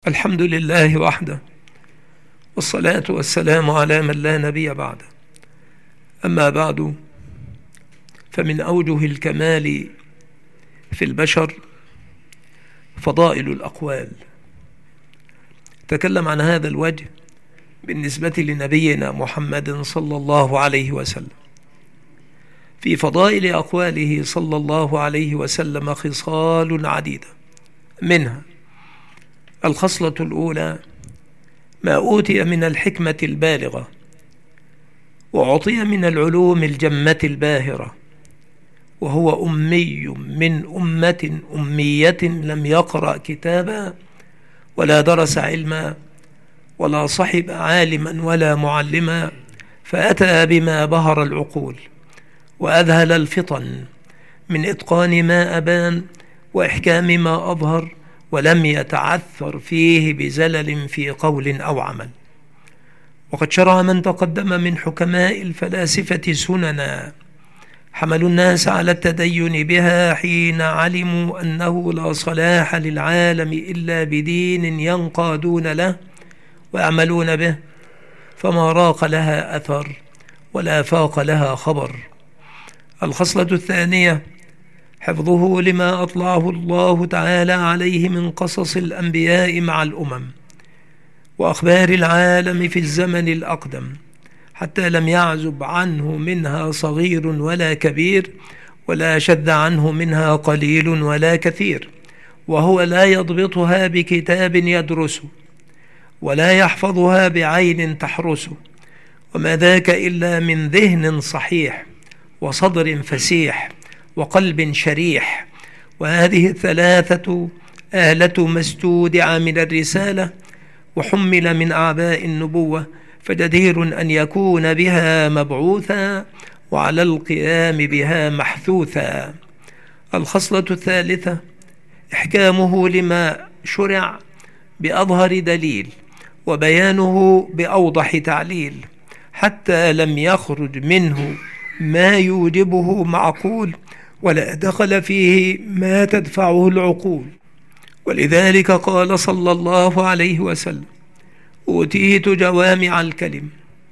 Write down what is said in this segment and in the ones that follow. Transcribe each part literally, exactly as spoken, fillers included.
الحمد لله وحده، والصلاة والسلام على من لا نبي بعده. أما بعد، فمن أوجه الكمال في البشر فضائل الأقوال. تكلم عن هذا الوجه بالنسبة لنبينا محمد صلى الله عليه وسلم. في فضائل أقواله صلى الله عليه وسلم خصال عديدة، منها الخصلة الأولى ما أوتي من الحكمة البالغة، وأعطي من العلوم الجمة الباهرة، وهو أمي من أمة أمية لم يقرأ كتابا ولا درس علما ولا صحب عالما ولا معلما، فأتى بما بهر العقول وأذهل الفطن من إتقان ما أبان وإحكام ما أظهر، ولم يتعثر فيه بزلل في قول أو عمل. وقد شرع من تقدم من حكماء الفلاسفة سننا حملوا الناس على التدين بها حين علموا أنه لا صلاح للعالم إلا بدين ينقادون له ويعملون به، فما راق لها أثر ولا فاق لها خبر. الخصلة الثانية حفظه لما أطلعه الله تعالى عليه من قصص الأنبياء مع الأمم وأخبار العالم في الزمن الأقدم، حتى لم يعزب عنه منها صغير ولا كبير، ولا شذ عنه منها قليل ولا كثير، وهو لا يضبطها بكتاب يدرسه ولا يحفظها بعين تحرسه، وما ذاك إلا من ذهن صحيح وصدر فسيح وقلب شريح. وهذه الثلاثة آلة ما استودع من الرسالة وحمل من أعباء النبوة، فجدير أن يكون بها مبعوثا وعلى القيام بها محثوثا. الخصلة الثالثة إحكامه لما شرع بأظهر دليل، وبيانه بأوضح تعليل، حتى لم يخرج منه ما يوجبه معقول ولا دخل فيه ما تدفعه العقول. ولذلك قال صلى الله عليه وسلم: أوتيت جوامع الكلم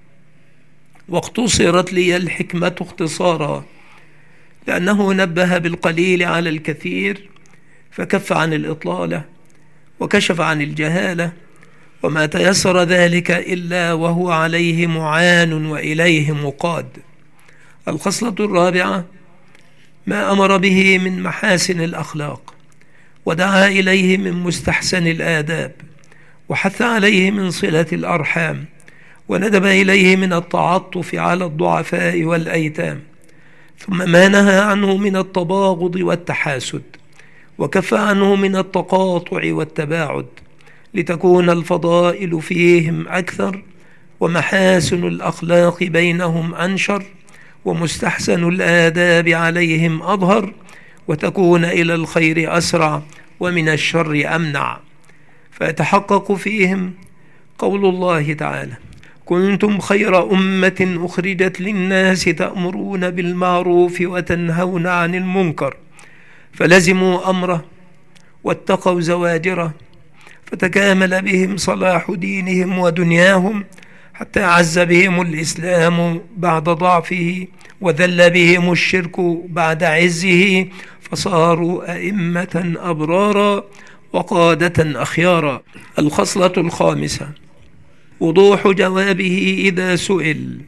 واقتصرت لي الحكمة اختصارا، لأنه نبه بالقليل على الكثير، فكف عن الإطلالة وكشف عن الجهالة، وما تيسر ذلك إلا وهو عليه معان وإليه مقاد. الخصلة الرابعة ما أمر به من محاسن الأخلاق، ودعا إليه من مستحسن الآداب، وحث عليه من صلة الأرحام، وندب إليه من التعطف على الضعفاء والأيتام، ثم ما نهى عنه من التباغض والتحاسد، وكف عنه من التقاطع والتباعد، لتكون الفضائل فيهم أكثر، ومحاسن الأخلاق بينهم أنشر، ومستحسن الآداب عليهم أظهر، وتكون إلى الخير أسرع ومن الشر أمنع. فيتحقق فيهم قول الله تعالى: كنتم خير أمة أخرجت للناس تأمرون بالمعروف وتنهون عن المنكر، فلزموا أمره واتقوا زواجره، فتكامل بهم صلاح دينهم ودنياهم، حتى عز بهم الإسلام بعد ضعفه، وذل بهم الشرك بعد عزه، فصاروا أئمة أبرارا وقادة أخيارا. الخصلة الخامسة وضوح جوابه إذا سئل،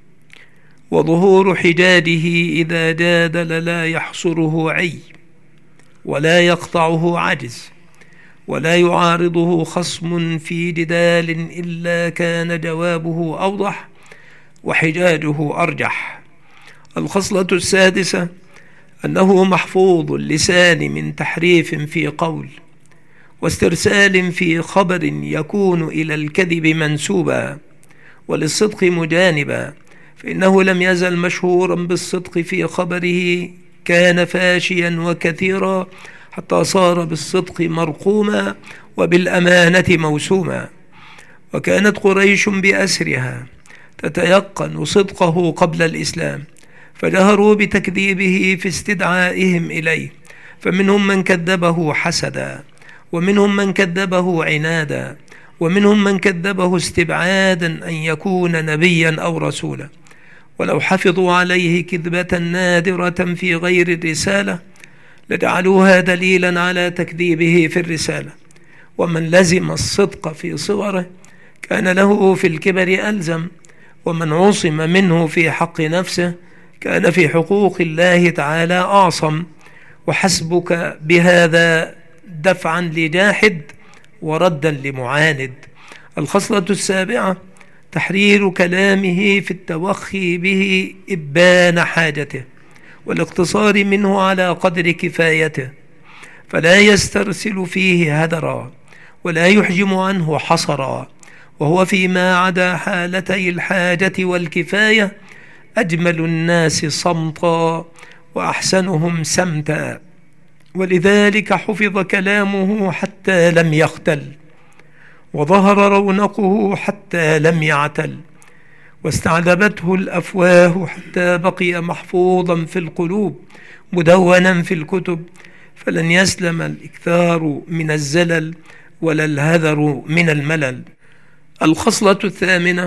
وظهور حجاجه إذا جادل، لا يحصره عي ولا يقطعه عجز ولا يعارضه خصم في جدال، إلا كان جوابه أوضح وحجاجه أرجح. الخصلة السادسة أنه محفوظ اللسان من تحريف في قول واسترسال في خبر يكون إلى الكذب منسوبا وللصدق مجانبا، فإنه لم يزل مشهورا بالصدق في خبره، كان فاشيا وكثيرا، حتى صار بالصدق مرقوما وبالأمانة موسوما. وكانت قريش بأسرها تتيقن صدقه قبل الإسلام، فجهروا بتكذيبه في استدعائهم إليه، فمنهم من كذبه حسدا، ومنهم من كذبه عنادا، ومنهم من كذبه استبعادا أن يكون نبيا أو رسولا. ولو حفظوا عليه كذبة نادرة في غير الرسالة لجعلوها دليلا على تكذيبه في الرسالة. ومن لزم الصدق في صغره كان له في الكبر ألزم، ومن عصم منه في حق نفسه كان في حقوق الله تعالى أعصم. وحسبك بهذا دفعا لجاحد وردا لمعاند. الخصلة السابعة تحرير كلامه في التوخي به إبان حاجته والاقتصار منه على قدر كفايته، فلا يسترسل فيه هدرا ولا يحجم عنه حصرا، وهو فيما عدا حالتي الحاجة والكفاية أجمل الناس صمتا وأحسنهم سمتا. ولذلك حفظ كلامه حتى لم يختل، وظهر رونقه حتى لم يعتل، واستعذبته الأفواه حتى بقي محفوظا في القلوب مدونا في الكتب، فلن يسلم الإكثار من الزلل ولا الهذر من الملل. الخصلة الثامنة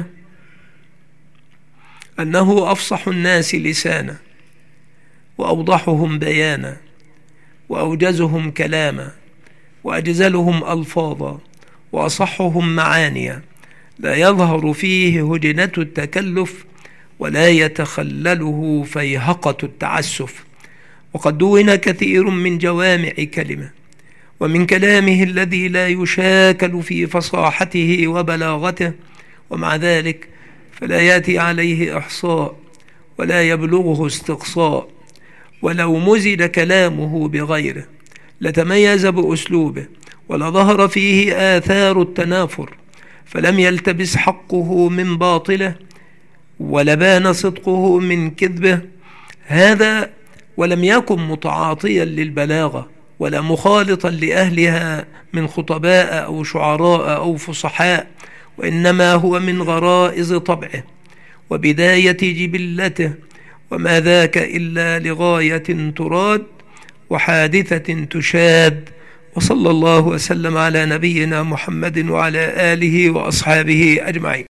أنه أفصح الناس لسانا، وأوضحهم بيانا، وأوجزهم كلاما، وأجزلهم ألفاظا، وأصحهم معانيا، لا يظهر فيه هجنة التكلف ولا يتخلله فيهقة التعسف. وقد دون كثير من جوامع كلمة، ومن كلامه الذي لا يشاكل في فصاحته وبلاغته، ومع ذلك فلا يأتي عليه إحصاء ولا يبلغه استقصاء. ولو مزج كلامه بغيره لتميز بأسلوبه ولظهر فيه آثار التنافر، فلم يلتبس حقه من باطله ولبان صدقه من كذبه. هذا ولم يكن متعاطيا للبلاغة ولا مخالطا لأهلها من خطباء أو شعراء أو فصحاء، وإنما هو من غرائز طبعه وبداية جبلته، وما ذاك إلا لغاية تراد وحادثة تشاد. وصلى الله وسلم على نبينا محمد وعلى آله وأصحابه أجمعين.